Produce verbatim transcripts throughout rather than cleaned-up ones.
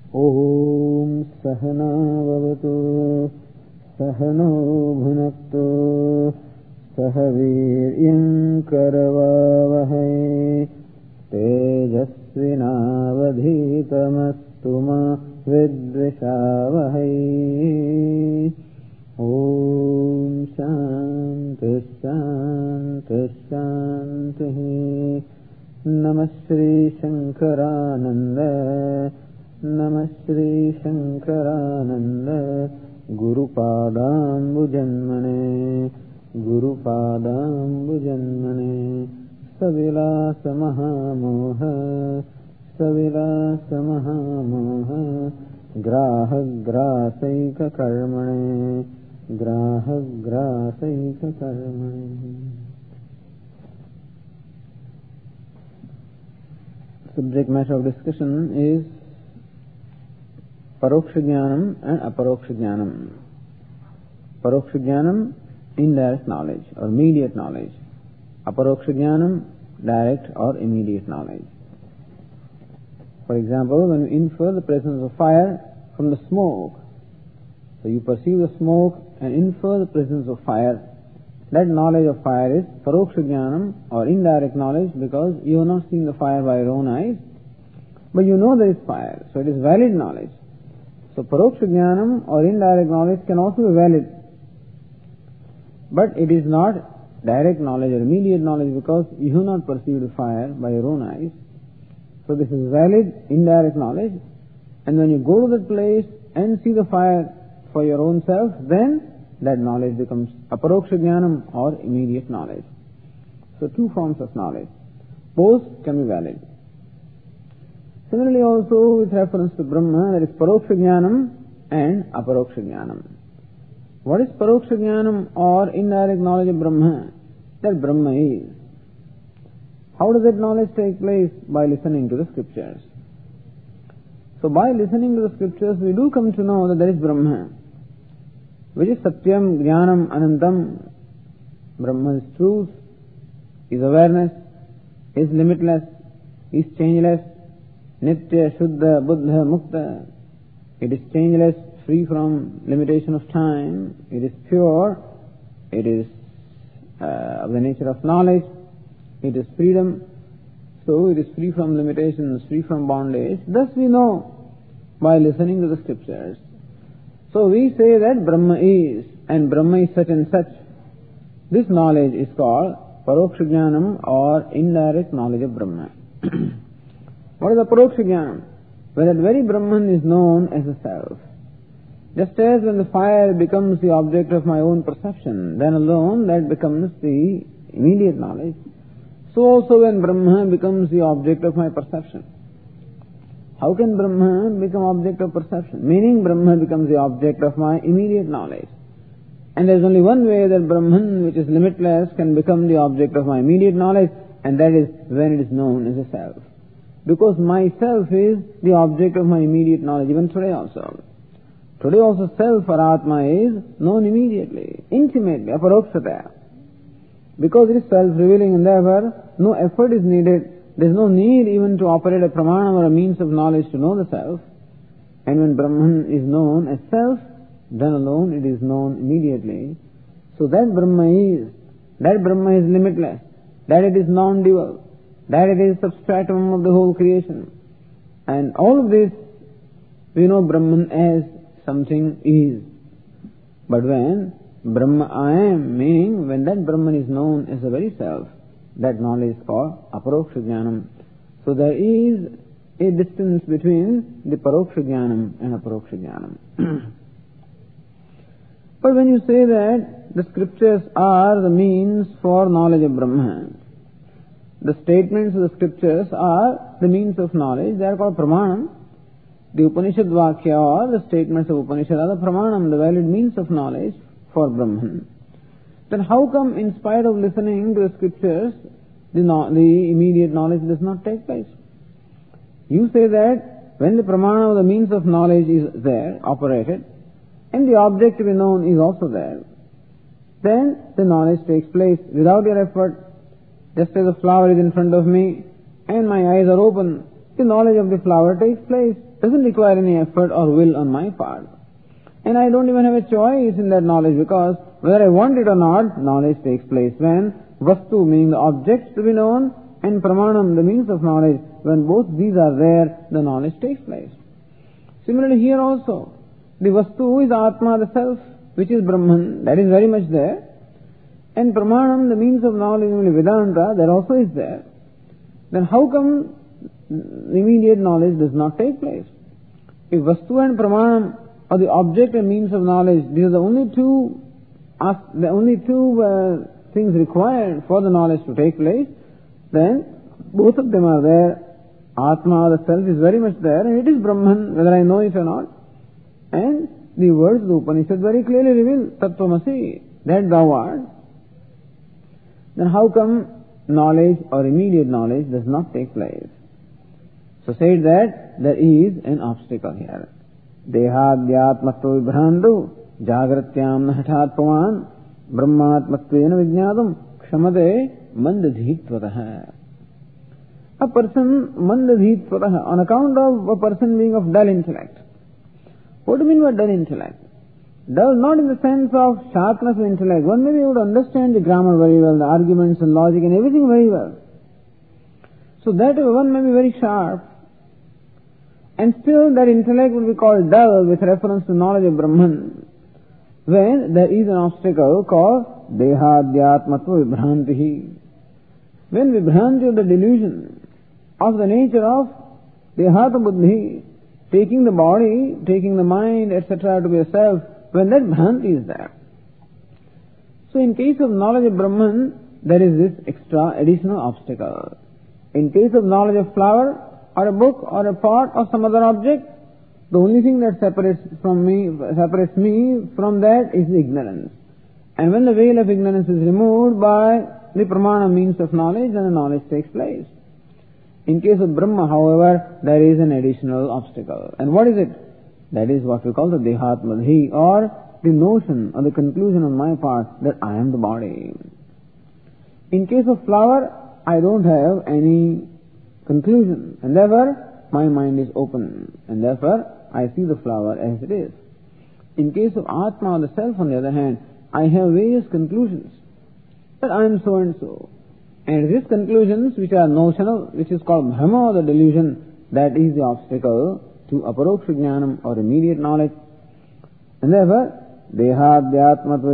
Om Sahana Vavatu Sahano Bhunaktu Sahaviryam Karavavahai Tejasvinavadhitamastu ma Vidvishavahai. Om Shanti Shanti Shanti. Namah Shri Shankarananda Namah Shri Shankarananda Guru Padambu Janmane Guru Padambu Janmane Savilasa Mahamoha Savilasa Mahamoha Graha Grasaika Karmane Graha Grasaika Karmane. Subject matter of discussion is Paroksha Jnanam and Aparoksha Jnanam. Paroksha Jnanam, indirect knowledge or immediate knowledge. Aparoksha Jnanam, direct or immediate knowledge. For example, when you infer the presence of fire from the smoke, so you perceive the smoke and infer the presence of fire, that knowledge of fire is Paroksha Jnanam or indirect knowledge, because you have not seen the fire by your own eyes, but you know there is fire, so it is valid knowledge. So Paroksha Jnanam or indirect knowledge can also be valid, but it is not direct knowledge or immediate knowledge, because you have not perceived the fire by your own eyes. So this is valid indirect knowledge, and when you go to that place and see the fire for your own self, then that knowledge becomes Aparoksha Jnanam or immediate knowledge. So two forms of knowledge. Both can be valid. Similarly also with reference to Brahma, there is Paroksha Jnanam and Aparoksha Jnanam. What is Paroksha Jnanam or indirect knowledge of Brahma? That Brahma is. How does that knowledge take place? By listening to the scriptures. So by listening to the scriptures, we do come to know that there is Brahma, which is Satyam, Jnanam, Anantam. Brahma is truth, is awareness, is limitless, is changeless, Nitya, Shuddha, Buddha, Mukta. It is changeless, free from limitation of time. It is pure. It is uh, of the nature of knowledge. It is freedom. So it is free from limitations, free from bondage. Thus we know by listening to the scriptures. So we say that Brahma is, and Brahma is such and such. This knowledge is called Paroksha Jnanam or indirect knowledge of Brahma. What is the Paroksha Jnanam? When that very Brahman is known as a self. Just as when the fire becomes the object of my own perception, then alone that becomes the immediate knowledge. So also when Brahma becomes the object of my perception. How can Brahma become object of perception? Meaning Brahma becomes the object of my immediate knowledge. And there is only one way that Brahman, which is limitless, can become the object of my immediate knowledge, and that is when it is known as a self. Because myself is the object of my immediate knowledge, even today also. Today also self or Atma is known immediately, intimately, aparokshata. Because it is self-revealing and therefore no effort is needed. There is no need even to operate a pramana or a means of knowledge to know the self. And when Brahman is known as self, then alone it is known immediately. So that Brahma is, that Brahma is limitless, that it is non-dual, that it is substratum of the whole creation. And all of this, we know Brahman as something is. But when Brahma I am, meaning when that Brahman is known as the very self, that knowledge is called Aparoksha Jnanam. So there is a distance between the Paroksha Jnanam and Aparoksha Jnanam. But when you say that the scriptures are the means for knowledge of Brahma, the statements of the scriptures are the means of knowledge, they are called Pramanam. The Upanishad Vakya or the statements of Upanishad are the Pramanam, the valid means of knowledge for Brahman. Then how come in spite of listening to the scriptures, the, no, the immediate knowledge does not take place? You say that when the pramana, the means of knowledge is there, operated, and the object to be known is also there, then the knowledge takes place without your effort. Just as a flower is in front of me and my eyes are open, the knowledge of the flower takes place. Doesn't require any effort or will on my part. And I don't even have a choice in that knowledge, because whether I want it or not, knowledge takes place. When vastu, meaning the objects to be known, and pramanam, the means of knowledge, when both these are there, the knowledge takes place. Similarly here also, the vastu is Atma, the self, which is Brahman, that is very much there. And pramanam, the means of knowledge, namely Vedanta, that also is there. Then how come immediate knowledge does not take place? If vastu and pramanam are the object and means of knowledge, these are the only two, the only two uh, things required for the knowledge to take place, then both of them are there. Atma, the self, is very much there, and it is Brahman, whether I know it or not. And the words of the Upanishad very clearly reveal, Tattvamasi, that thou art. Then how come knowledge or immediate knowledge does not take place? So said that there is an obstacle here. Dehadhyatmatva vibhrandu jagratyam nahathatpavan brahmatmatvena vijnadam kshamade mandadhitvatah. A person mandadhitvatah, on account of a person being of dull intellect. What do you mean by dull intellect? Dull not in the sense of sharpness of intellect. One may be able to understand the grammar very well, the arguments and logic and everything very well. So that one may be very sharp, and still that intellect will be called dull with reference to knowledge of Brahman, when there is an obstacle called dehadhyatmatva vibhrantihi. When vibhranti, of the delusion of the nature of dehata buddhi, taking the body, taking the mind, et cetera to be a self, when that bhranti is there. So in case of knowledge of Brahman, there is this extra additional obstacle. In case of knowledge of flower, or a book, or a pot, or some other object, the only thing that separates from me, separates me from that is ignorance. And when the veil of ignorance is removed by the pramana means of knowledge, then the knowledge takes place. In case of Brahma, however, there is an additional obstacle. And what is it? That is what we call the dehatmadhi, or the notion or the conclusion on my part that I am the body. In case of flower, I don't have any conclusion, and therefore my mind is open, and therefore I see the flower as it is. In case of Atma, or the self, on the other hand, I have various conclusions that I am so and so. And these conclusions, which are notional, which is called bhrama, or the delusion, that is the obstacle to aparoksha jnanam, or immediate knowledge. And therefore, dehadhyatmatva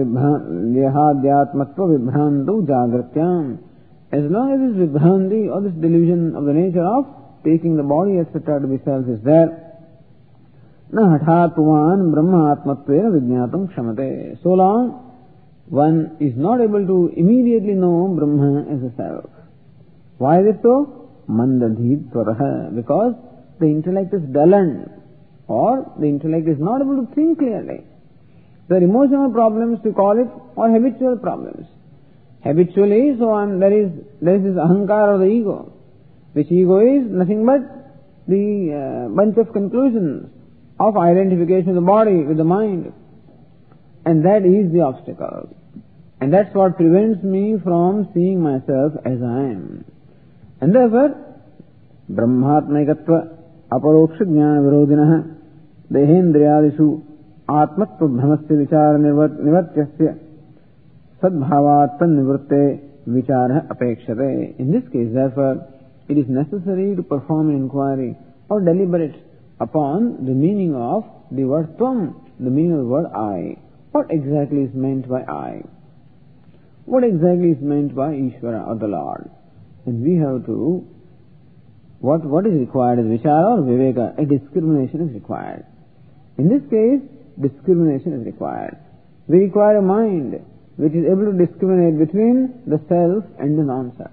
vibhrantu jagratyam. As long as this vibhranti, or this delusion of the nature of taking the body, et cetera to be self is there, na hathatpuvan brahmatmatvena vijnatam kshamate. So long one is not able to immediately know Brahma as a self. Why is it so? Mandadhitvarah. Because the intellect is dulled, or the intellect is not able to think clearly. The emotional problems, to call it, or habitual problems. Habitually, so I'm, there is there is this ahankara, or the ego, which ego is nothing but the uh, bunch of conclusions of identification of the body with the mind. And that is the obstacle. And that's what prevents me from seeing myself as I am. And therefore, brahmatmaikatva aparoksha jnana virodhinaha dehendriyadishu atmatva bhramasya vichara nivatyasya sadbhavat nivrutte vichara apekshate. In this case, therefore, it is necessary to perform an inquiry or deliberate upon the meaning of the word tvam, the meaning of the word I. What exactly is meant by I? What exactly is meant by Ishvara, or the Lord? And we have to, what, what is required is vichara or viveka, a discrimination is required. In this case, discrimination is required. We require a mind which is able to discriminate between the self and the non-self.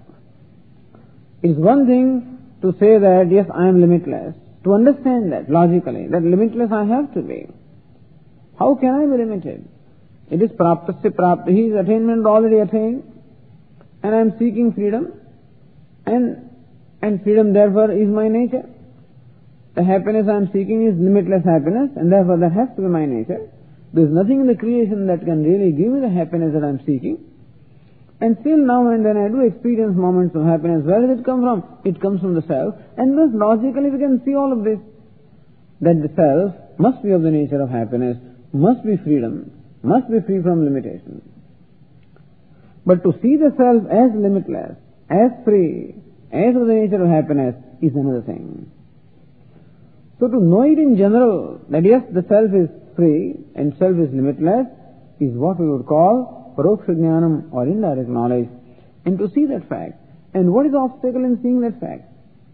It is one thing to say that, yes, I am limitless, to understand that logically, that limitless I have to be. How can I be limited? It is praptasya prapti, his attainment already attained, and I am seeking freedom, and and freedom therefore is my nature. The happiness I am seeking is limitless happiness, and therefore that has to be my nature. There is nothing in the creation that can really give me the happiness that I am seeking. And still now and then I do experience moments of happiness. Where does it come from? It comes from the self. And thus logically we can see all of this. That the self must be of the nature of happiness, must be freedom, must be free from limitation. But to see the self as limitless, as free, as of the nature of happiness is another thing. So to know it in general, that yes, the self is free and self is limitless, is what we would call paroksha jnanam or indirect knowledge. And to see that fact. And what is the obstacle in seeing that fact?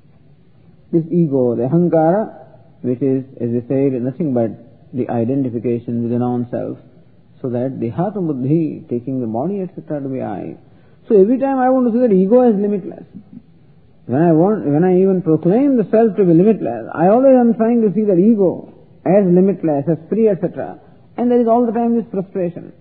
This ego, the ahankara, which is, as we said, nothing but the identification with the non-self, so that the hatha buddhi, taking the body, et cetera, to be I. So every time I want to see that ego is limitless. When I want, when I even proclaim the self to be limitless, I always am trying to see that ego as limitless, as free, et cetera. And there is all the time this frustration.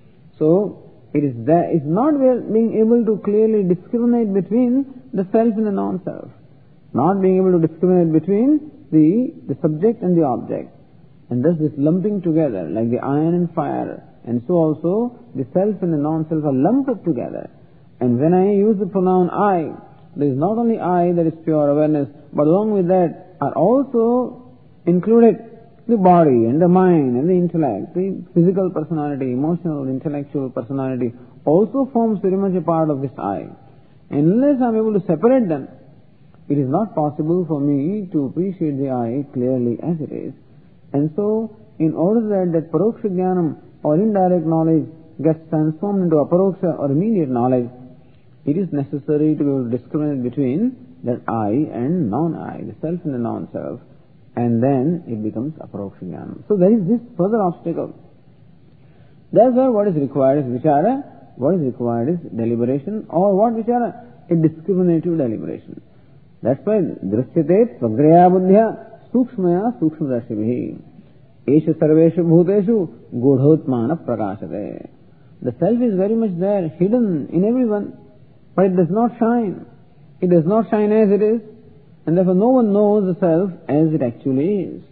So it is that it's not being able to clearly discriminate between the self and the non-self, not being able to discriminate between the the subject and the object, and thus this lumping together, like the iron and fire, and so also the self and the non-self are lumped together. And when I use the pronoun I, there is not only I that is pure awareness, but along with that are also included the body and the mind and the intellect, the physical personality, emotional, intellectual personality also forms very much a part of this I. And unless I am able to separate them, it is not possible for me to appreciate the I clearly as it is. And so, in order that that paroksha jnanam or indirect knowledge gets transformed into aparoksha or immediate knowledge, it is necessary to be able to discriminate between that I and non-I, the self and the non-self, and then it becomes aparoksha jnanam. So there is this further obstacle. Therefore, what is required is vichara, what is required is deliberation, or what vichara? A discriminative deliberation. That's why drishyate svagraya buddhya sukshmaya sukshmadarshibhi esha sarveshu bhuteshu godhotmana prakashate. The self is very much there, hidden in everyone, but it does not shine. It does not shine as it is, and therefore no one knows the self as it actually is.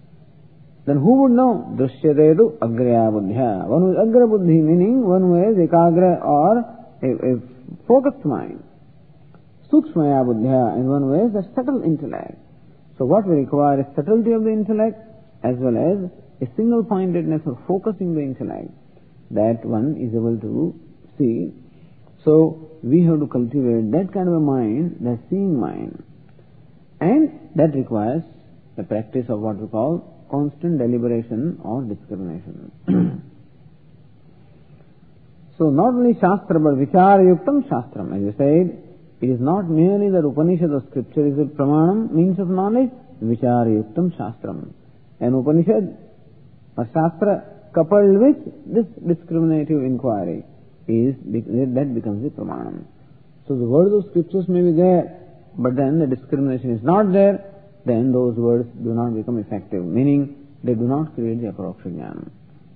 Then who would know? Drishyatetu agraya buddhya. One who is agra buddhi, meaning one who has ekagra or a, a focused mind. Sukshmaya buddhya, and one who has a subtle intellect. So what we require is subtlety of the intellect as well as a single pointedness of focusing the intellect that one is able to see. So we have to cultivate that kind of a mind, that seeing mind. And that requires the practice of what we call constant deliberation or discrimination. So not only Shastra, but Vichara Yuktam Shastram. As you said, it is not merely that Upanishad or scripture is a pramanam, means of knowledge, Vichara Yuktam Shastram. An Upanishad or Shastra coupled with this discriminative inquiry is, that becomes the pramanam. So the words of scriptures may be there, but then the discrimination is not there, then those words do not become effective, meaning they do not create the aparoksha jnana.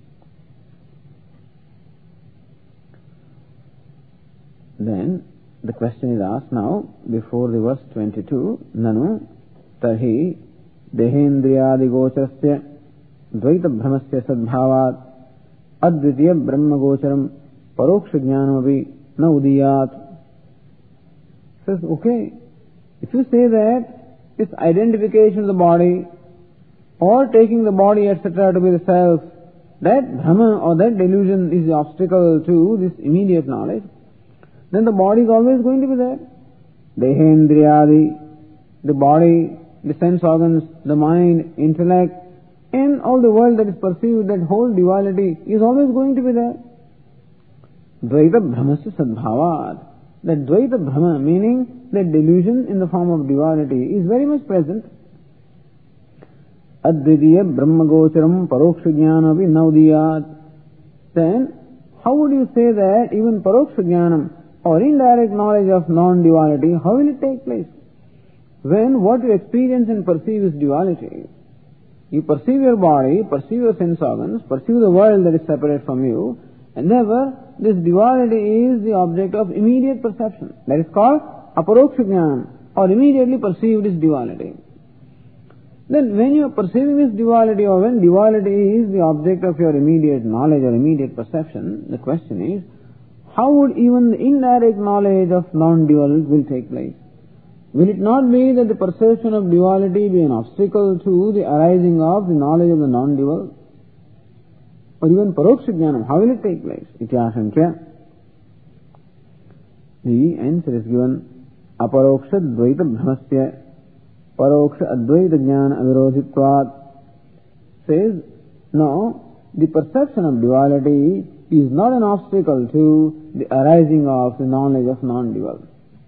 Then the question is asked now before the verse twenty-two, Nanu tarhi dehendriyadi gocharasya dvaita brahmasya sadbhavat advitiya brahma gocharam paroksha jnanamapi na udiyat. Says, okay, if you say that this identification of the body or taking the body, et cetera, to be the self, that brahma or that delusion is the obstacle to this immediate knowledge, then the body is always going to be there. Dehendriyadi, the body, the sense organs, the mind, intellect, and all the world that is perceived, that whole duality is always going to be there. Dvaita brahmasya sadbhavat. That Dvaita Brahma, meaning that delusion in the form of duality, is very much present. Advitiya Brahma Gocharam Paroksha Jnanavi Naudiyat. Then, how would you say that even Paroksha Jnanam or indirect knowledge of non-duality, how will it take place? When what you experience and perceive is duality. You perceive your body, perceive your sense organs, perceive the world that is separate from you, and never this duality is the object of immediate perception. That is called aparoksha jnana, or immediately perceived is duality. Then when you are perceiving this duality, or when duality is the object of your immediate knowledge or immediate perception, the question is, how would even the indirect knowledge of non-dual will take place? Will it not be that the perception of duality be an obstacle to the arising of the knowledge of the non-dual? Or even paroksha jnanam, how will it take place? Ityashankya. The answer is given, aparoksha dvaita bhramasya paroksha advaita jnana avirodhitvat. Says, no, the perception of duality is not an obstacle to the arising of the knowledge of non-dual.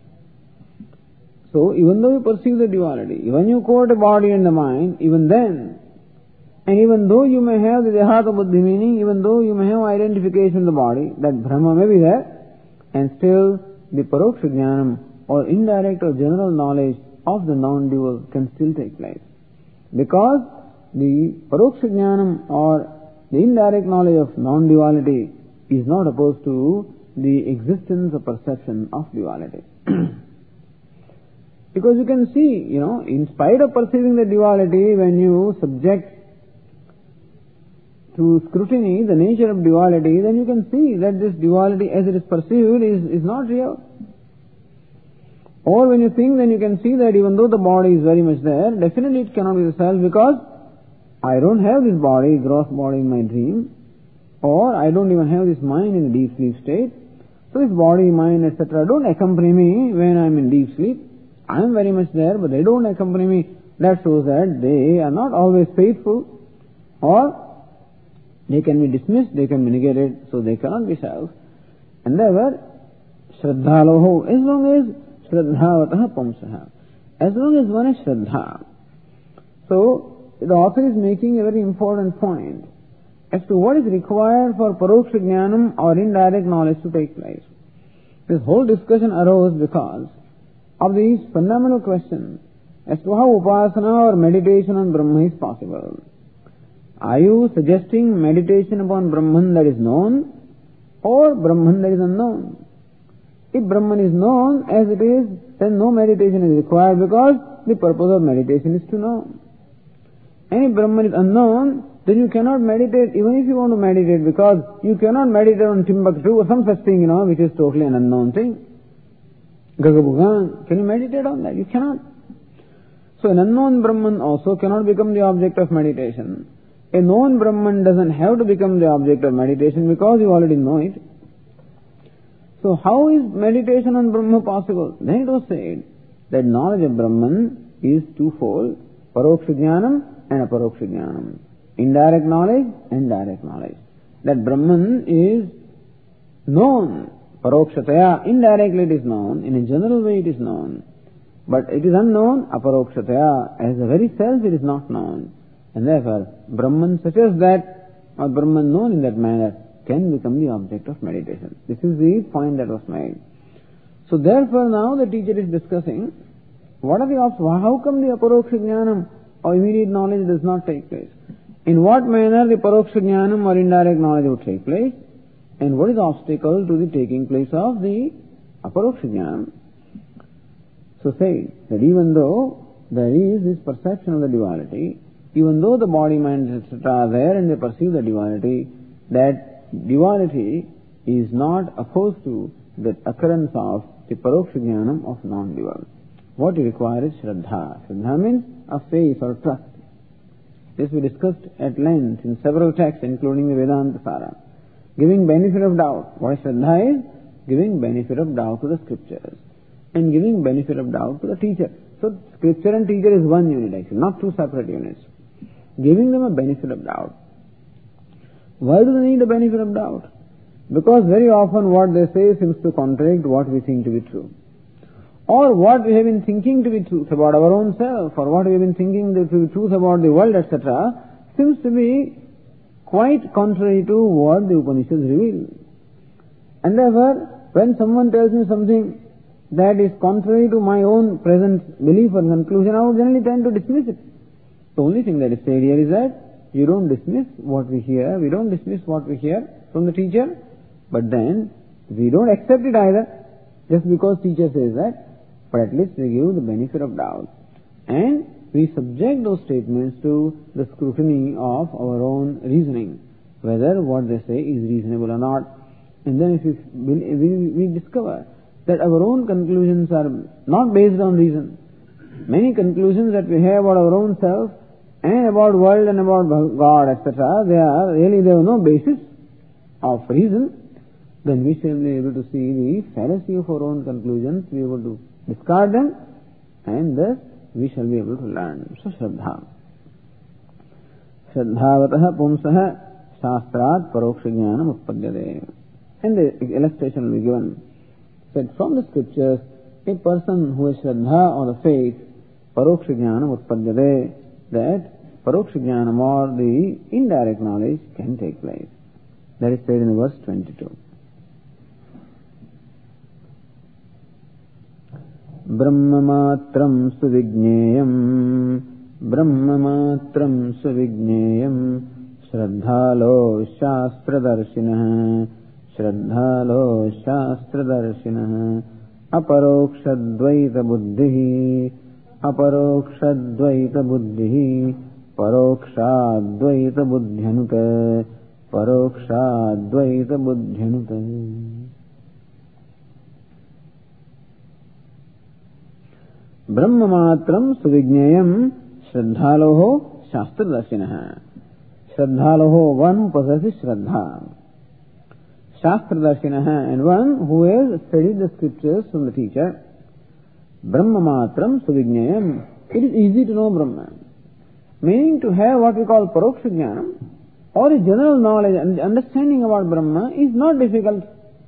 So, even though you perceive the duality, even you quote a body and the mind, even then, and even though you may have the dehata buddhi meaning, even though you may have identification of the body, that Brahma may be there, and still the paroksha jnanam or indirect or general knowledge of the non-dual can still take place. Because the paroksha jnanam or the indirect knowledge of non-duality is not opposed to the existence or perception of duality. Because you can see, you know, in spite of perceiving the duality, when you subject to scrutiny the nature of duality, then you can see that this duality as it is perceived is, is not real. Or when you think, then you can see that even though the body is very much there, definitely it cannot be the self, because I don't have this body, gross body in my dream, or I don't even have this mind in the deep sleep state. So this body, mind, et cetera don't accompany me when I am in deep sleep. I am very much there, but they don't accompany me. That shows that they are not always faithful, or they can be dismissed, they can be negated, so they cannot be self. And therefore, shraddhaloho, as long as shraddhavataha pamsaha, as long as one is shraddha. So, the author is making a very important point as to what is required for paroksha jnanam or indirect knowledge to take place. This whole discussion arose because of these fundamental questions as to how upasana or meditation on Brahma is possible. Are you suggesting meditation upon Brahman that is known, or Brahman that is unknown? If Brahman is known as it is, then no meditation is required, because the purpose of meditation is to know. And if Brahman is unknown, then you cannot meditate, even if you want to meditate, because you cannot meditate on Timbuktu or some such thing, you know, which is totally an unknown thing. Gagabugan, can you meditate on that? You cannot. So an unknown Brahman also cannot become the object of meditation. A known Brahman doesn't have to become the object of meditation because you already know it. So how is meditation on Brahma possible? Then it was said that knowledge of Brahman is twofold, paroksha jnanam and aparoksha jnanam. Indirect knowledge and direct knowledge. That Brahman is known, parokshataya, indirectly it is known, in a general way it is known. But it is unknown, aparokshataya, as the very self it is not known. And therefore, Brahman such as that, or Brahman known in that manner, can become the object of meditation. This is the point that was made. So therefore now the teacher is discussing, what are the obstacles? How come the aparoksha jnanam or immediate knowledge does not take place? In what manner the paroksha jnanam or indirect knowledge would take place? And what is the obstacle to the taking place of the aparoksha jnanam? So say that even though there is this perception of the duality, even though the body, mind, et cetera are there and they perceive the duality, that duality is not opposed to the occurrence of the paroksha jnanam of non-dual. What you require is shraddha. Shraddha means a faith or trust. This we discussed at length in several texts, including the Vedanta Sara. Giving benefit of doubt. What shraddha is? Giving benefit of doubt to the scriptures. And giving benefit of doubt to the teacher. So scripture and teacher is one unit actually, not two separate units. Giving them a benefit of doubt. Why do they need a benefit of doubt? Because very often what they say seems to contradict what we think to be true. Or what we have been thinking to be truth about our own self, or what we have been thinking to be truth about the world, et cetera, seems to be quite contrary to what the Upanishads reveal. And therefore, when someone tells me something that is contrary to my own present belief or conclusion, I would generally tend to dismiss it. The only thing that is said here is that you don't dismiss what we hear, we don't dismiss what we hear from the teacher, but then we don't accept it either, just because teacher says that, but at least we give the benefit of doubt. And we subject those statements to the scrutiny of our own reasoning, whether what they say is reasonable or not. And then if we, we, we discover that our own conclusions are not based on reason. Many conclusions that we have about our own self and about world and about God, et cetera, they are really, they have no basis of reason. Then we shall be able to see the fallacy of our own conclusions, be able to discard them, and thus we shall be able to learn. So, Shraddha. Shraddhavataha pumsaha shastrat paroksha jnanam utpadyate. And the illustration will be given. Said from the scriptures, a person who has Shraddha or the faith, paroksha jnanam utpadyate, that paroksha jnanam or the indirect knowledge can take place. That is said in verse twenty-two. Brahmamatram suvijneyam Brahmamatram suvijneyam Shraddhalo shastradarshinaha Shraddhalo shastradarshinaha Aparokshadvaita buddhihi Aparokshadvaita buddhihi Parokshadvaita buddhyanute Parokshadvaita buddhyanute. Brahmamatram suvijneyam Shraddhaloho shastradarshinaha. Shraddhaloho, one who possesses Shraddha. Shastradarshinaha, and one who has studied the scriptures from the teacher. Brahmamatram suvijneyam. It is easy to know Brahman. Meaning to have what we call paroksha jnanam, or a general knowledge and understanding about Brahma is not difficult.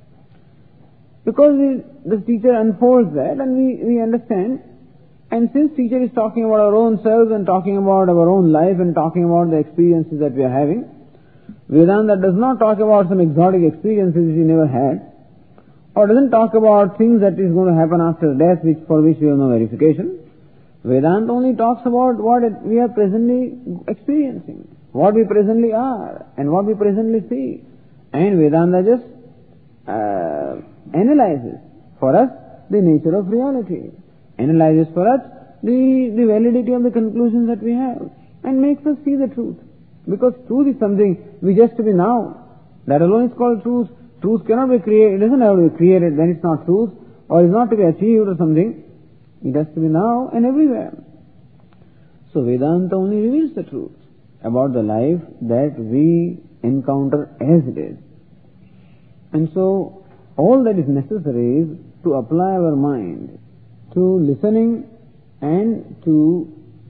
Because we, the teacher unfolds that and we, we understand. And since teacher is talking about our own selves and talking about our own life and talking about the experiences that we are having, Vedanta does not talk about some exotic experiences which we never had, or doesn't talk about things that is going to happen after death which for which we have no verification. Vedanta only talks about what it, we are presently experiencing, what we presently are, and what we presently see. And Vedanta just uh, analyzes for us the nature of reality, analyzes for us the, the validity of the conclusions that we have, and makes us see the truth. Because truth is something we just to be now. That alone is called truth. Truth cannot be created, it doesn't have to be created, then it's not truth, or is not to be achieved or something. It has to be now and everywhere. So Vedanta only reveals the truth about the life that we encounter as it is. And so all that is necessary is to apply our mind to listening and to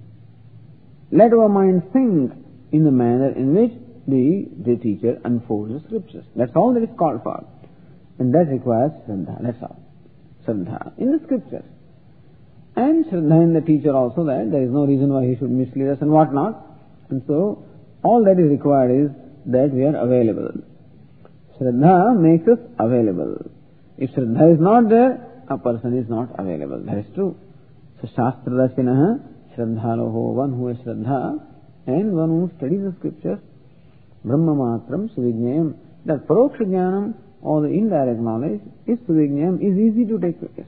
let our mind think in the manner in which the, the teacher unfolds the scriptures. That's all that is called for. And that requires Shraddha. That's all. Shraddha in the scriptures. And Shraddha in the teacher also, that there is no reason why he should mislead us and what not. And so all that is required is that we are available. Shraddha makes us available. If Shraddha is not there, a person is not available. That is true. So Shastradarshinaha, Shraddhaloho, one who has Shraddha, and one who studies the scriptures, Brahmamatram suvijneyam. That paroksha jnanam, or the indirect knowledge, is suvijneyam, is easy to take place.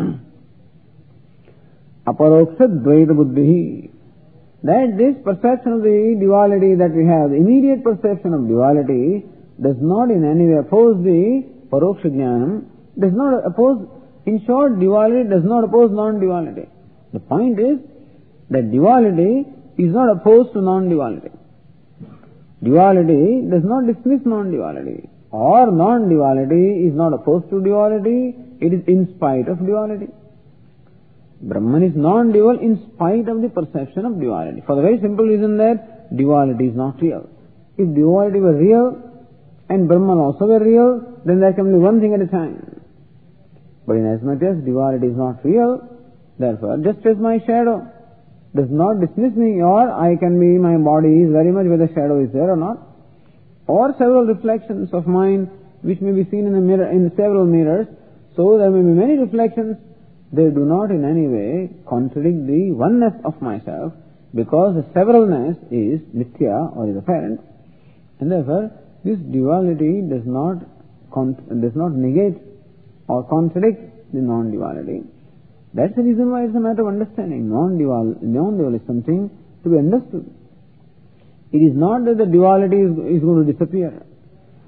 Aparoksha dvaita buddhihi. That this perception of the duality that we have, the immediate perception of duality, does not in any way oppose the paroksha jnanam, does not oppose, in short, duality does not oppose non-duality. The point is that duality is not opposed to non-duality. Duality does not dismiss non-duality, or non-duality is not opposed to duality, it is in spite of duality. Brahman is non-dual in spite of the perception of duality, for the very simple reason that duality is not real. If duality were real and Brahman also were real, then there can be one thing at a time. But inasmuch as duality is not real, therefore, just as my shadow does not dismiss me, or I can be, my body is very much whether shadow is there or not, or several reflections of mine which may be seen in a mirror, in several mirrors, so there may be many reflections, they do not in any way contradict the oneness of myself, because the severalness is mithya or is apparent, and therefore this duality does not does not negate or contradict the non-duality. That's the reason why it's a matter of understanding. Non-dual, non-dual is something to be understood. It is not that the duality is, is going to disappear.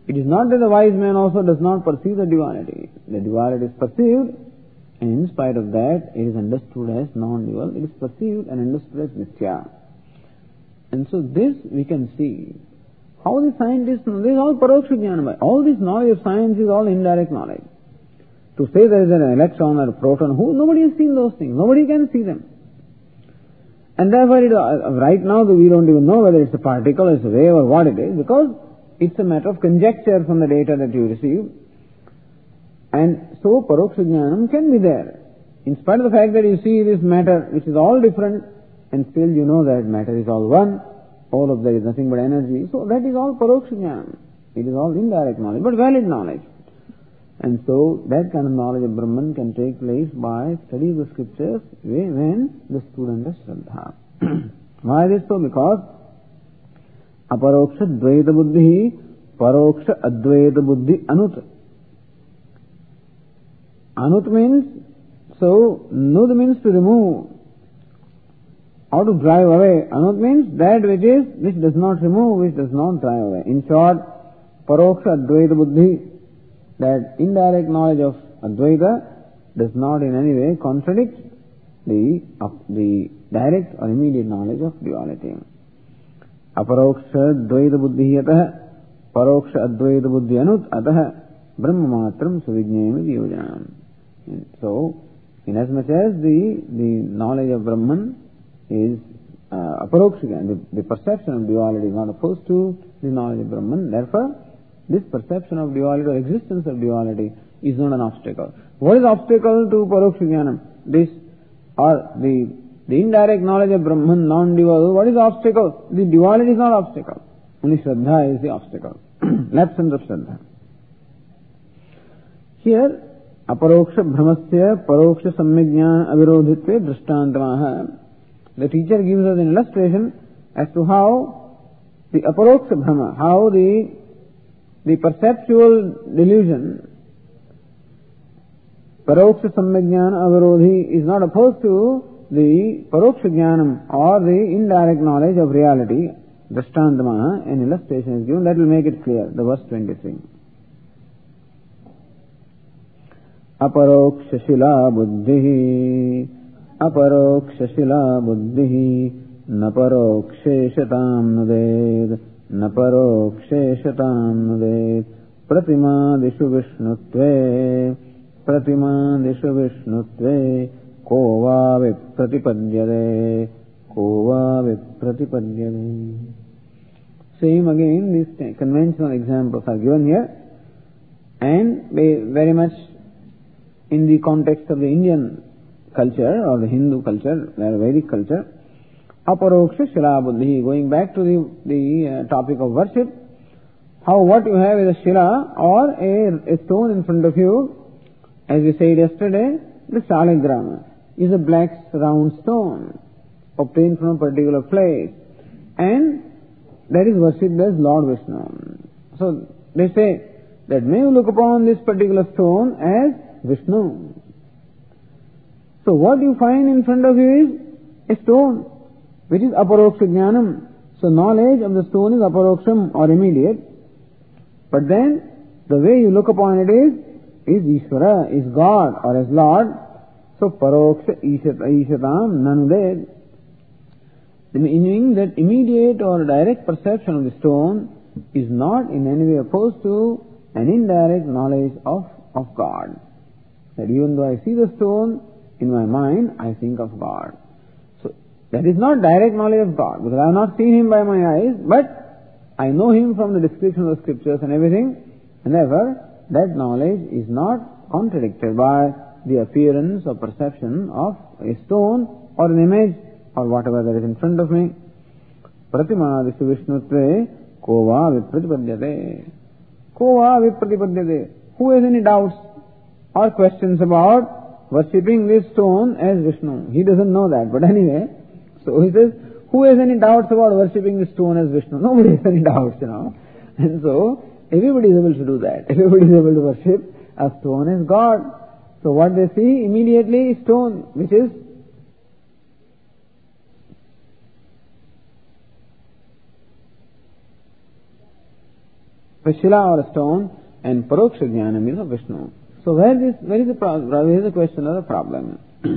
It is not that the wise man also does not perceive the duality. The duality is perceived, and in spite of that, it is understood as non-dual. It is perceived and understood as mithya. And so this we can see. How the scientists know? This is all paroksha jnana. All this knowledge of science is all indirect knowledge. To say there is an electron or a proton, who nobody has seen those things. Nobody can see them. And therefore, it, uh, right now we don't even know whether it's a particle, it's a wave, or what it is, because it's a matter of conjecture from the data that you receive. And so, paroksha jnanam can be there. In spite of the fact that you see this matter, which is all different, and still you know that matter is all one, all of that is nothing but energy. So that is all paroksha jnana. It is all indirect knowledge, but valid knowledge. And so that kind of knowledge of Brahman can take place by study of the scriptures when the student has Shraddha. Why is it so? Because aparoksha dvaita buddhi, paroksha advaita buddhi anut. Anut means, so nud means to remove or to drive away. Anut means that which is, which does not remove, which does not drive away. In short, paroksha advaita buddhi, that indirect knowledge of Advaita does not in any way contradict the, uh, the direct or immediate knowledge of duality. Aparoksha Dvaita buddhi yatah, paroksha Advaita buddhi anut atah, brahma matram suvijnayam yojanam. So, inasmuch as the, the knowledge of Brahman is uh, aparoksha, the, the perception of duality is not opposed to the knowledge of Brahman, therefore, this perception of duality or existence of duality is not an obstacle. What is obstacle to paroksha jnanam? This or the, the indirect knowledge of Brahman, non-dual. What is the obstacle? The duality is not obstacle. Only Shraddha is the obstacle. Absence of Shraddha. Here, aparoksha brahmasya paroksha sammyajnana avirodhitve drishtantamaha. The teacher gives us an illustration as to how the aparoksha brahma, how the The perceptual delusion, paroksha sammyajnana avarodhi, is not opposed to the paroksha jnanam or the indirect knowledge of reality. Drishtantama, an illustration is given that will make it clear. The verse twenty-three. Aparoksha shila buddhihi, aparoksha shila buddhihi, na paroksheshatam nuded. न परोक्षेशतां नुदेत् प्रतिमादिषु विष्णुत्वे प्रतिमादिषु विष्णुत्वे को वा विप्रतिपद्यते को वा विप्रतिपद्यते. Same again, these conventional examples are given here, and very much in the context of the Indian culture or the Hindu culture, or Vedic culture. Aparoksha shila buddhi, going back to the, the uh, topic of worship, how what you have is a shila or a, a stone in front of you, as we said yesterday, the shaligrama is a black round stone obtained from a particular place, and that is worshipped as Lord Vishnu. So they say that may you look upon this particular stone as Vishnu. So what you find in front of you is a stone, which is aparoksha jnanam. So knowledge of the stone is aparoksham or immediate. But then the way you look upon it is, is Ishvara, is God or as Lord. So paroksha ishatam nanuded. Meaning that immediate or direct perception of the stone is not in any way opposed to an indirect knowledge of, of God. That even though I see the stone, in my mind I think of God. That is not direct knowledge of God, because I have not seen Him by my eyes, but I know Him from the description of the scriptures and everything, and therefore that knowledge is not contradicted by the appearance or perception of a stone or an image or whatever that is in front of me. Pratimadisu vishnutve ko va vipratipadyate. Ko va vipratipadyate. Who has any doubts or questions about worshipping this stone as Vishnu? He doesn't know that, but anyway, so he says, who has any doubts about worshipping the stone as Vishnu? Nobody has any doubts, you know. And so, everybody is able to do that. Everybody is able to worship a stone as God. So what they see immediately is stone, which is a shila or a stone, and paroksha jnanam is of Vishnu. So where is where is the where is the question or the problem?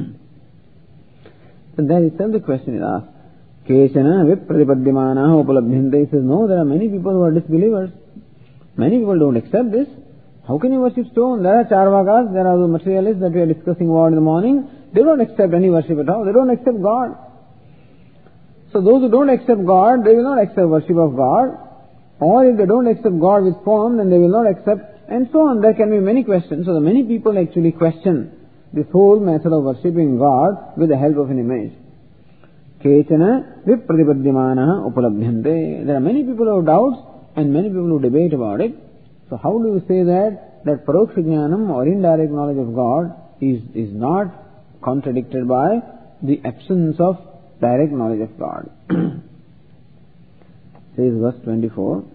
So there itself the question is asked. Keshana vipratipadyamana upalabhyante. He says, no, there are many people who are disbelievers. Many people don't accept this. How can you worship stone? There are charvakas, there are the materialists that we are discussing about in the morning. They don't accept any worship at all. They don't accept God. So those who don't accept God, they will not accept worship of God. Or if they don't accept God with form, then they will not accept, and so on. There can be many questions. So the many people actually question this whole method of worshipping God with the help of an image. Kechana vipratipadyamana upalabhyante. There are many people who have doubts and many people who debate about it. So how do you say that that paroksha jnanam or indirect knowledge of God is is not contradicted by the absence of direct knowledge of God? Says verse twenty-four.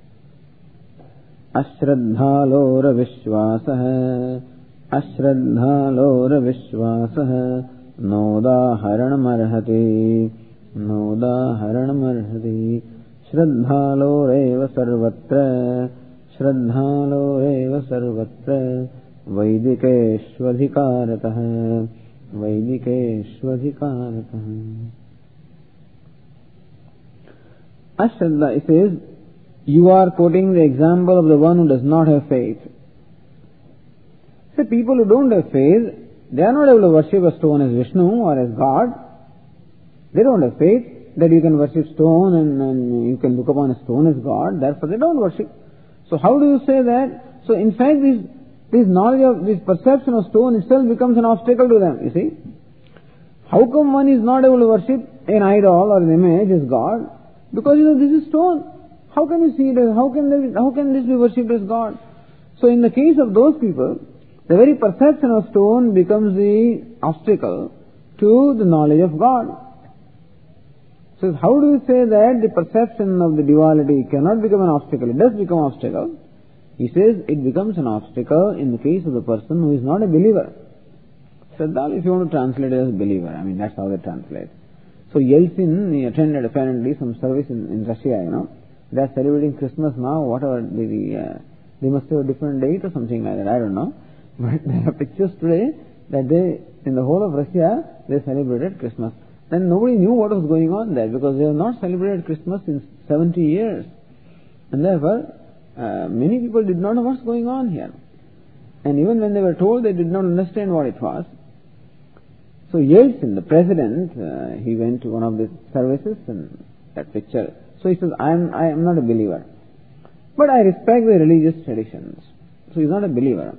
Ashraddhalora vishwasah ashraddhalora vishwasah nodaharanam nodaharanam arhati shraddhaloreva sarvatra shraddhaloreva sarvatra vaidikeshvadhikaratah vaidikeshvadhikaratah. Ashraddha, it says, you are quoting the example of the one who does not have faith. So people who don't have faith, they are not able to worship a stone as Vishnu or as God. They don't have faith that you can worship stone and, and you can look upon a stone as God. Therefore they don't worship. So how do you say that? So in fact this, this knowledge of, this perception of stone itself becomes an obstacle to them, you see. How come one is not able to worship an idol or an image as God? Because you know this is stone. How can you see it as, how can, there, how can this be worshipped as God? So in the case of those people, the very perception of stone becomes the obstacle to the knowledge of God. So how do you say that the perception of the duality cannot become an obstacle? It does become an obstacle. He says it becomes an obstacle in the case of the person who is not a believer. Shraddha, if you want to translate it as believer, I mean that's how they translate. So Yeltsin, he attended apparently some service in, in Russia, you know. They are celebrating Christmas now, whatever, the, the, uh, they must have a different date or something like that, I don't know. But there are pictures today that they, in the whole of Russia, they celebrated Christmas. Then nobody knew what was going on there because they have not celebrated Christmas in seventy years. And therefore, uh, many people did not know what's going on here. And even when they were told, they did not understand what it was. So Yeltsin, the president, uh, he went to one of the services and that picture. So he says, I am, I am not a believer. But I respect the religious traditions. So he's not a believer.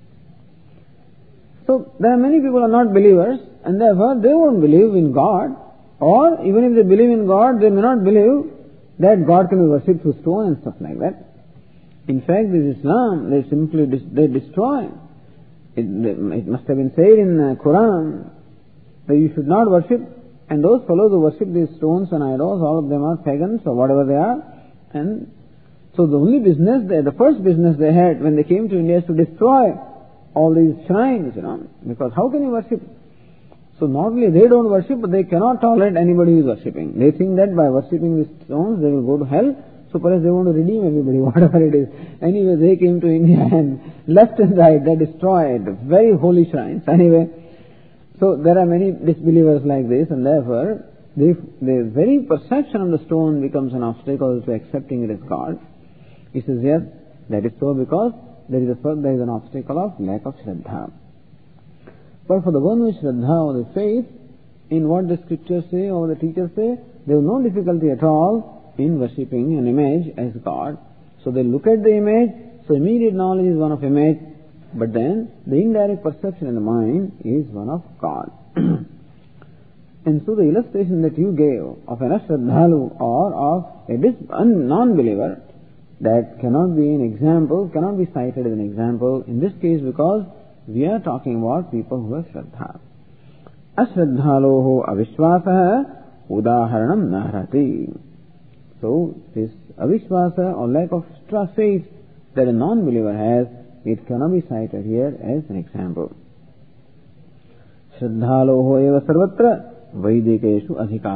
So there are many people who are not believers and therefore they won't believe in God, or even if they believe in God, they may not believe that God can be worshipped through stone and stuff like that. In fact, this Islam, they simply dis- they destroy. It, it must have been said in the Quran that you should not worship, and those fellows who worship these stones and idols, all of them are pagans or whatever they are. And so the only business, they, the first business they had when they came to India is to destroy all these shrines, you know, because how can you worship? So not only they don't worship, but they cannot tolerate anybody who is worshipping. They think that by worshipping these stones, they will go to hell. So perhaps they want to redeem everybody, whatever it is. Anyway, they came to India and left and right, they destroyed very holy shrines. Anyway, so there are many disbelievers like this, and therefore the, the very perception of the stone becomes an obstacle to accepting it as God. He says, yes, that is so because there is, a, there is an obstacle of lack of Shraddha. But for the one with Shraddha or the faith, in what the scriptures say or the teachers say, there is no difficulty at all in worshipping an image as God. So they look at the image, so immediate knowledge is one of image, but then the indirect perception in the mind is one of God. And so the illustration that you gave of an Ashraddhalu or of a dis- non-believer, that cannot be an example, cannot be cited as an example in this case because we are talking about people who have Shraddha. Ashraddhaloho avishwasaha udaharanam nahrati. So this avishwasa or lack of faith that a non-believer has, it cannot be cited here as an example. Shraddhaloho eva sarvatra vaidikeshu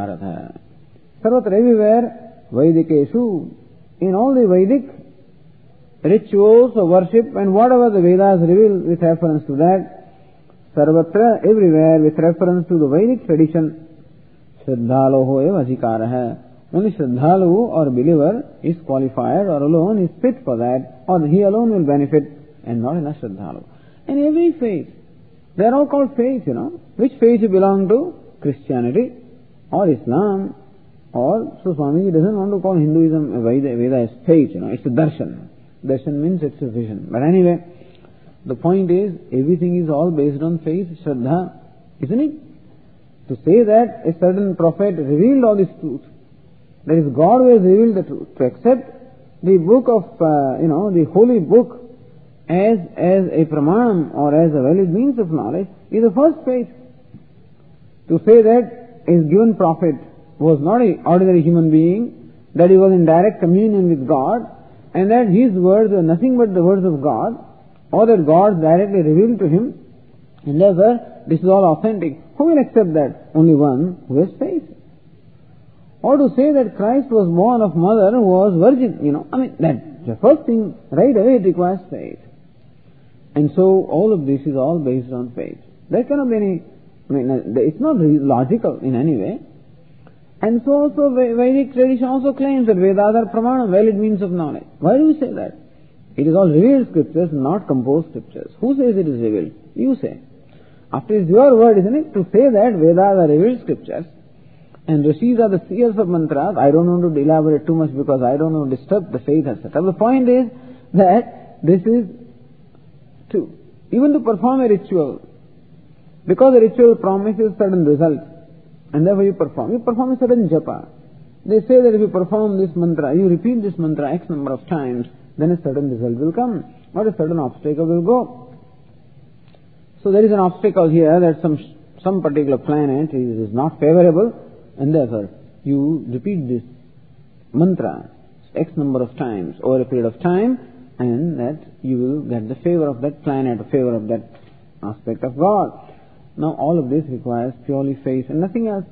adhikaratha. Sarvatra everywhere, vaidikeshu, in all the Vedic rituals of worship and whatever the Vedas reveal with reference to that, sarvatra, everywhere, with reference to the Vedic tradition, Shraddhaloho eva adhikaraha. Only Shraddhalu or believer is qualified or alone is fit for that, or he alone will benefit and not in a Shraddhalu. And every faith, they are all called faith, you know. Which faith you belong to? Christianity or Islam, or, so Swamiji doesn't want to call Hinduism, Veda, Veda as faith, you know, it's a darshan. Darshan means it's a vision. But anyway, the point is, everything is all based on faith, Shraddha, isn't it? To say that a certain prophet revealed all this truth, that is, God who has revealed the truth, to accept the book of, uh, you know, the holy book as, as a pramanam or as a valid means of knowledge is the first faith. To say that a given prophet was not an ordinary human being, that he was in direct communion with God, and that his words were nothing but the words of God, or that God directly revealed to him, and therefore this is all authentic. Who will accept that? Only one who has faith. Or to say that Christ was born of mother who was virgin, you know, I mean, that the first thing, right away it requires faith. And so all of this is all based on faith. There cannot be any, I mean, it's not logical in any way. And so also Vedic tradition also claims that Vedas are pramana, valid means of knowledge. Why do we say that? It is all revealed scriptures, not composed scriptures. Who says it is revealed? You say. After it's your word, isn't it? To say that Vedas are revealed scriptures and Rishis are the seers of mantras, I don't want to elaborate too much because I don't want to disturb the faith, et cetera. The point is that this is to, even to perform a ritual, because a ritual promises certain results, and therefore you perform. You perform a certain japa. They say that if you perform this mantra, you repeat this mantra X number of times, then a certain result will come, or a certain obstacle will go. So there is an obstacle here that some some particular planet is, is not favorable, and therefore you repeat this mantra X number of times over a period of time, and that you will get the favor of that planet, the favor of that aspect of God. Now all of this requires purely faith and nothing else.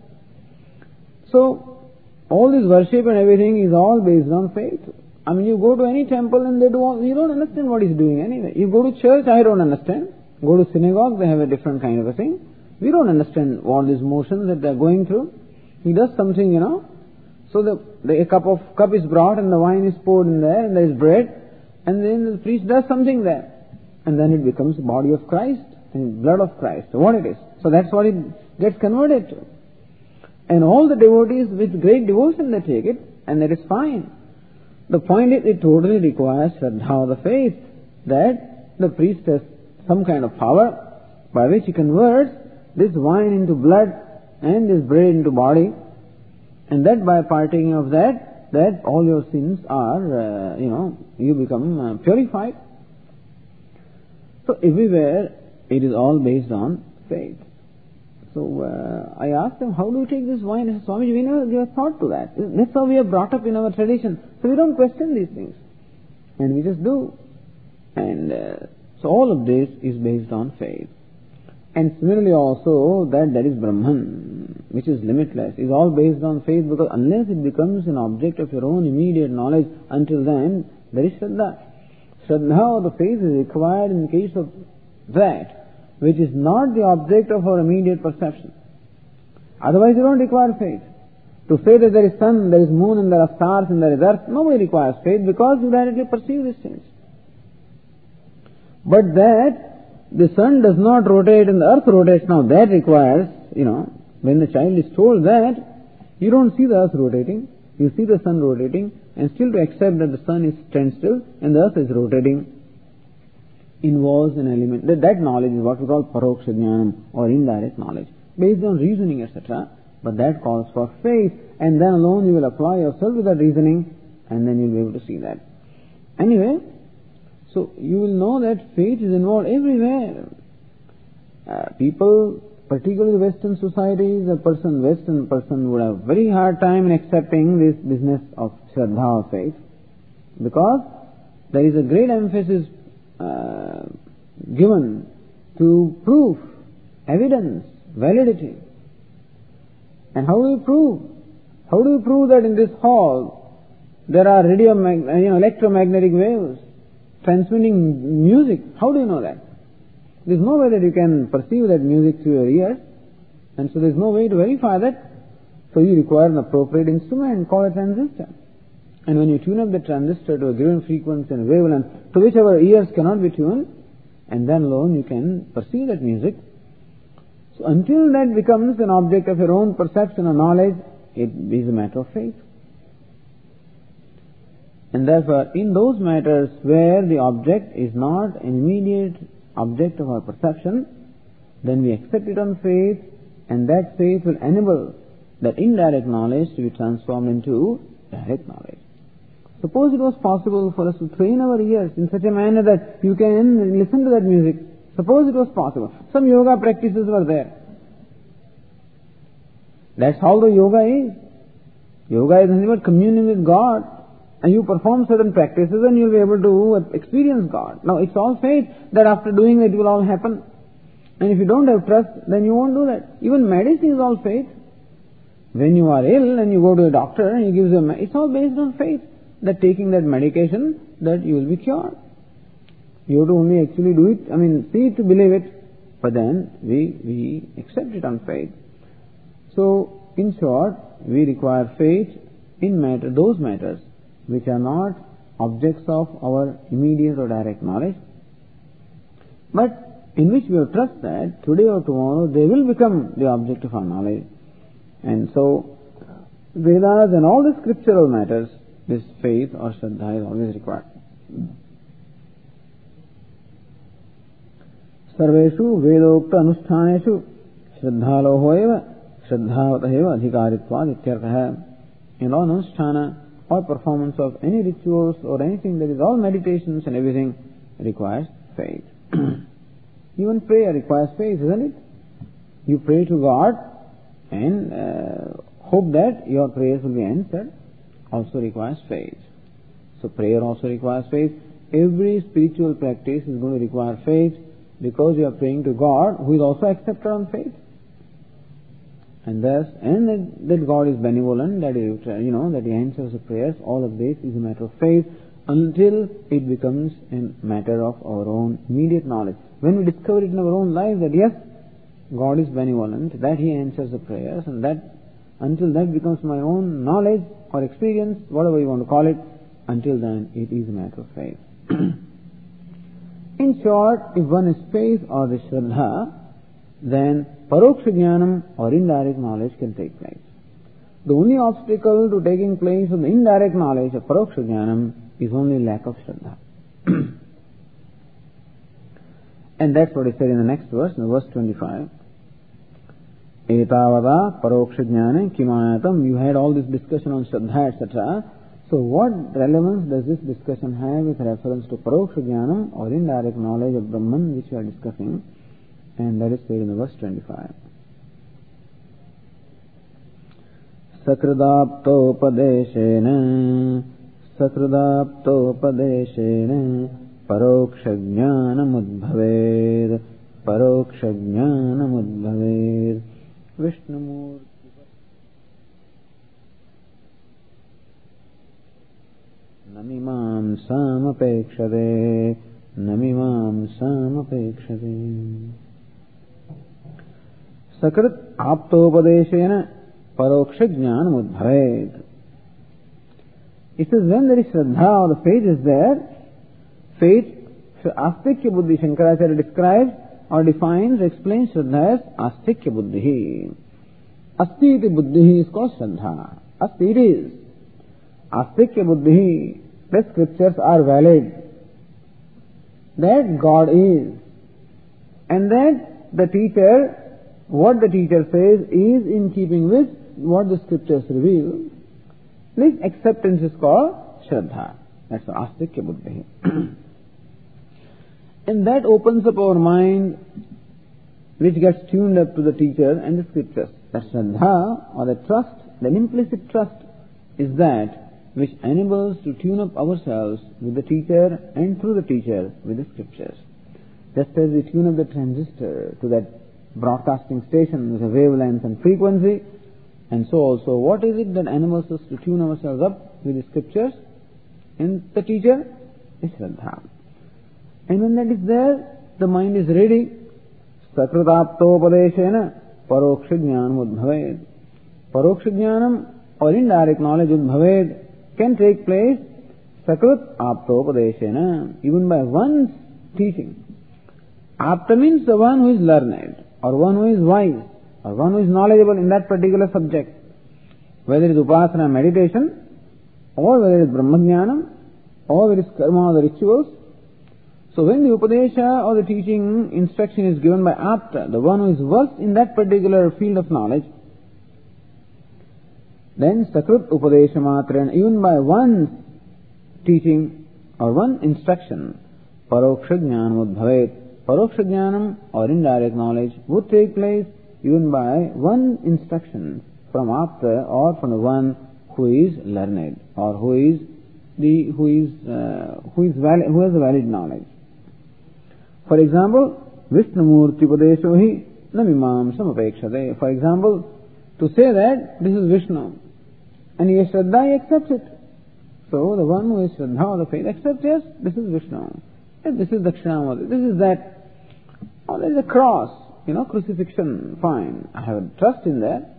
So all this worship and everything is all based on faith. I mean, you go to any temple and they do all, you don't understand what he's doing anyway. You go to church, I don't understand. Go to synagogue, they have a different kind of a thing. We don't understand all these motions that they're going through. He does something, you know. So the, the a cup of cup is brought and the wine is poured in there and there is bread, and then the priest does something there, and then it becomes the body of Christ and blood of Christ, what it is. So that's what it gets converted to. And all the devotees with great devotion they take it, and that is fine. The point is, it totally requires Shraddha, the faith, that the priest has some kind of power by which he converts this wine into blood and this bread into body, and that by partaking of that, that all your sins are, uh, you know, you become uh, purified. So everywhere it is all based on faith. So uh, I asked him, how do you take this wine? He said, Swamiji, we never give a thought to that. That's how we are brought up in our tradition. So we don't question these things. And we just do. And uh, so all of this is based on faith. And similarly also that there is Brahman, which is limitless, is all based on faith, because unless it becomes an object of your own immediate knowledge, until then there is Shraddha. Shraddha or the faith is required in the case of that which is not the object of our immediate perception. Otherwise you don't require faith. To say that there is sun, there is moon, and there are stars, and there is earth, nobody requires faith, because you directly perceive these things. But that the sun does not rotate and the earth rotates, now that requires, you know, when the child is told that, you don't see the earth rotating, you see the sun rotating, and still to accept that the sun is standstill and the earth is rotating involves an element. That, that knowledge is what we call paroksha jnanam, or indirect knowledge, based on reasoning, et cetera. But that calls for faith, and then alone you will apply yourself to that reasoning, and then you'll be able to see that. Anyway, so you will know that faith is involved everywhere. Uh, people, particularly Western societies, a person, Western person would have very hard time in accepting this business of Shraddha, faith, because there is a great emphasis uh, given to proof, evidence, validity. And how do you prove? How do you prove that in this hall there are radio, mag- you know, electromagnetic waves? transmitting music. How do you know that? There is no way that you can perceive that music through your ears, and so there is no way to verify that. So you require an appropriate instrument called a transistor. And when you tune up the transistor to a given frequency and wavelength to which our ears cannot be tuned, and then alone you can perceive that music. So until that becomes an object of your own perception or knowledge, it is a matter of faith. And therefore, in those matters where the object is not an immediate object of our perception, then we accept it on faith, and that faith will enable that indirect knowledge to be transformed into direct knowledge. Suppose it was possible for us to train our ears in such a manner that you can listen to that music. Suppose it was possible. Some yoga practices were there. That's how the yoga is. Yoga is nothing but communion with God. And you perform certain practices and you'll be able to experience God. Now it's all faith that after doing it, it will all happen. And if you don't have trust, then you won't do that. Even medicine is all faith. When you are ill and you go to a doctor and he gives you a medicine, it's all based on faith. That taking that medication, that you will be cured. You have to only actually do it, I mean, see it to believe it. But then we, we accept it on faith. So, in short, we require faith in matter, those matters which are not objects of our immediate or direct knowledge, but in which we have trust that today or tomorrow they will become the object of our knowledge. And so, Vedas and all the scriptural matters, this faith or Shraddha is always required. Sarveshu Vedokta Anushthaneshu Shraddhaloho eva Shraddhavata eva Adhikaritvad ityartha. In all Anusthana or performance of any rituals or anything, that is all meditations and everything requires faith. Even prayer requires faith, isn't it? You pray to God and uh, hope that your prayers will be answered. Also requires faith. So prayer also requires faith. Every spiritual practice is going to require faith because you are praying to God who is also accepted on faith. And thus, and that, that God is benevolent, that is, you know, that He answers the prayers, all of this is a matter of faith until it becomes a matter of our own immediate knowledge. When we discover it in our own life that yes, God is benevolent, that He answers the prayers, and that until that becomes my own knowledge or experience, whatever you want to call it, until then it is a matter of faith. In short, if one is faith or the Shraddha, then Paroksha Jnanam or indirect knowledge can take place. The only obstacle to taking place of the indirect knowledge of Paroksha Jnanam is only lack of Shraddha. And that's what is said in the next verse, in verse twenty-five. Etavada Paroksha Jnana Kimayatam. You had all this discussion on Shraddha, et cetera. So what relevance does this discussion have with reference to Paroksha Jnanam or indirect knowledge of Brahman which we are discussing? And that is said in the verse twenty-five. Sakridaptopadeshena Sakridaptopadeshena Paroksha Jnanam Udbhaved Paroksha Jnanam Udbhaved. Vishnumurti Namimam Samapekshade Namimam Samapekshade. Sakrit Aptopadeshena Paroksha Jnanam Udbhaved. It says when there is Shraddha or the faith is there, faith, Astikya Buddhi, Shankaracharya describes or defines, explains Shraddha as Astikya Buddhi. Asti iti Buddhi is called Shraddha. Asti it is. Astikya Buddhi, the scriptures are valid. That God is. And that the teacher, what the teacher says is in keeping with what the scriptures reveal. This acceptance is called Shraddha. That's Astikya Buddhi. And that opens up our mind, which gets tuned up to the teacher and the scriptures. The Shraddha, or the trust, the implicit trust, is that which enables to tune up ourselves with the teacher and through the teacher with the scriptures. Just as we tune up the transistor to that broadcasting station with a wavelength and frequency, and so also, what is it that enables us to tune ourselves up with the scriptures and the teacher? Is Shraddha. And when that is there, the mind is ready. Sakritaptopadeshena paroksha jnanam udbhaved. Paroksha jnanam or indirect knowledge udbhaved can take place sakrit aptopadeshena, even by one's teaching. Apta means the one who is learned, or one who is wise, or one who is knowledgeable in that particular subject. Whether it is upasana, meditation, or whether it is brahmajnanam, or whether it is karma or the rituals. So when the upadesha or the teaching instruction is given by apta, the one who is versed in that particular field of knowledge, then sakrit upadesha matrena, even by one's teaching or one instruction, paroksha jnanam udbhavet. Paroksha jnanam or indirect knowledge would take place even by one instruction from apta or from the one who is learned or who is the who is uh, who is valid, who has a valid knowledge. For example, Vishnumurti Padesho hi namimam samapekshate. For example, to say that this is Vishnu, and he has Shraddha, he accepts it. So the one who is Shraddha or the faith accepts, yes, this is Vishnu. Yes, this is Dakshinamurti. This is that. Oh, there is a cross, you know, crucifixion, fine. I have trust in that.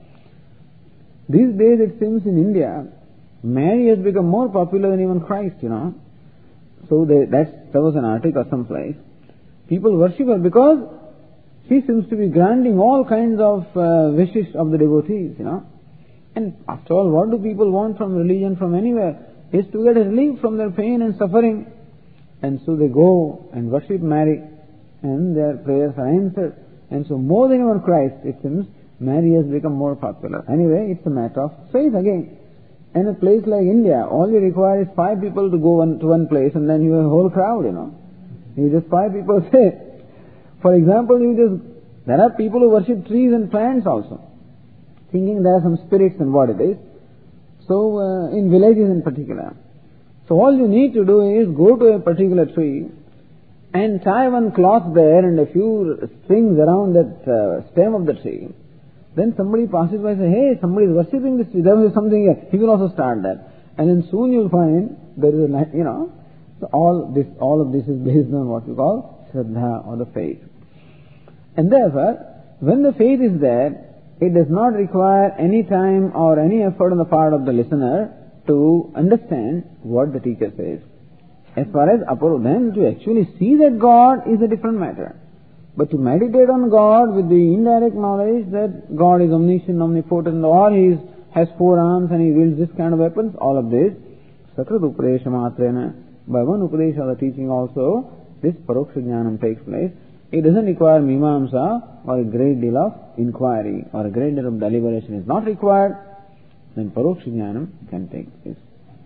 These days it seems in India, Mary has become more popular than even Christ, you know. So they, that's, there was an article someplace. People worship her because she seems to be granting all kinds of uh, wishes of the devotees, you know. And after all, what do people want from religion, from anywhere? Is to get a relief from their pain and suffering. And so they go and worship Mary, and their prayers are answered. And so more than even Christ, it seems, Mary has become more popular. Anyway, it's a matter of faith again. In a place like India, all you require is five people to go one, to one place, and then you have a whole crowd, you know. You just five people say. For example, you just, there are people who worship trees and plants also, thinking there are some spirits and what it is. So, uh, in villages in particular. So all you need to do is go to a particular tree and tie one cloth there and a few strings around that uh, stem of the tree. Then somebody passes by and says, hey, somebody is worshipping this tree. There is something here. He will also start that. And then soon you'll find there is a, you know, so all this, all of this is based on what we call Shraddha or the faith. And therefore, when the faith is there, it does not require any time or any effort on the part of the listener to understand what the teacher says. As far as aparo, then to actually see that God is a different matter. But to meditate on God with the indirect knowledge that God is omniscient, omnipotent, or He is, has four arms and He wields this kind of weapons, all of this, Sakrit Upadesha Matrena, by one Upadesha of the teaching also, this Paroksha Jnanam takes place. It doesn't require Mimamsa or a great deal of inquiry or a great deal of deliberation is not required, then Paroksha Jnanam can take place.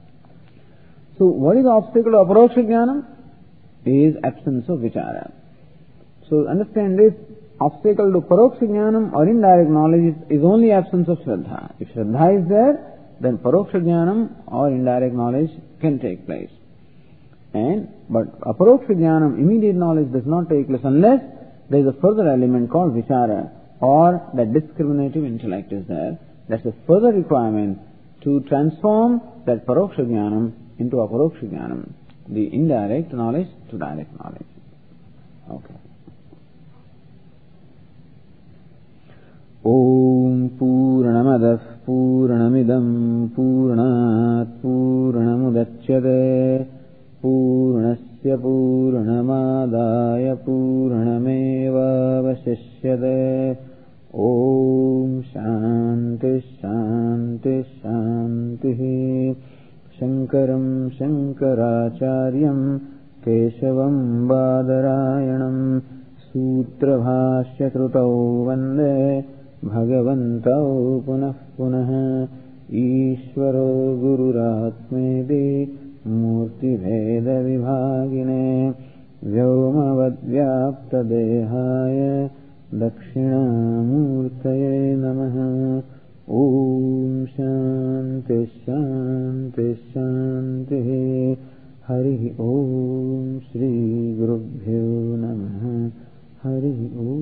So what is the obstacle to Aparoksha Jnanam? Is absence of Vichara. So understand this, obstacle to Paroksha Jnanam or indirect knowledge is, is only absence of Shraddha. If Shraddha is there, then Paroksha Jnanam or indirect knowledge can take place. And, but Aparoksha Jnanam, immediate knowledge does not take place unless there is a further element called Vichara, or that discriminative intellect is there. That's a further requirement to transform that Paroksha Jnanam into Aparoksha Jnanam, the indirect knowledge to direct knowledge. Okay. Om Purnamadah Purnamidam Purnat Purnamudachyate Purnasya Purnamadaya Purnameva Vasishyate. Om Shanti Shanti Shanti. Shankaram Shankaracharyam Keshavam Badarayanam Sutrabhashya Krutau Vande Bhagavantau Punah Punah Ishvaro Gururatmedi Murti Veda Vibhagine Vyomavadvyapta Dehaya Dakshinamurtaye Namaha. Om Shanti Shanti Shanti. Hari Om Shri Gurubhyo Namaha. Hari Om.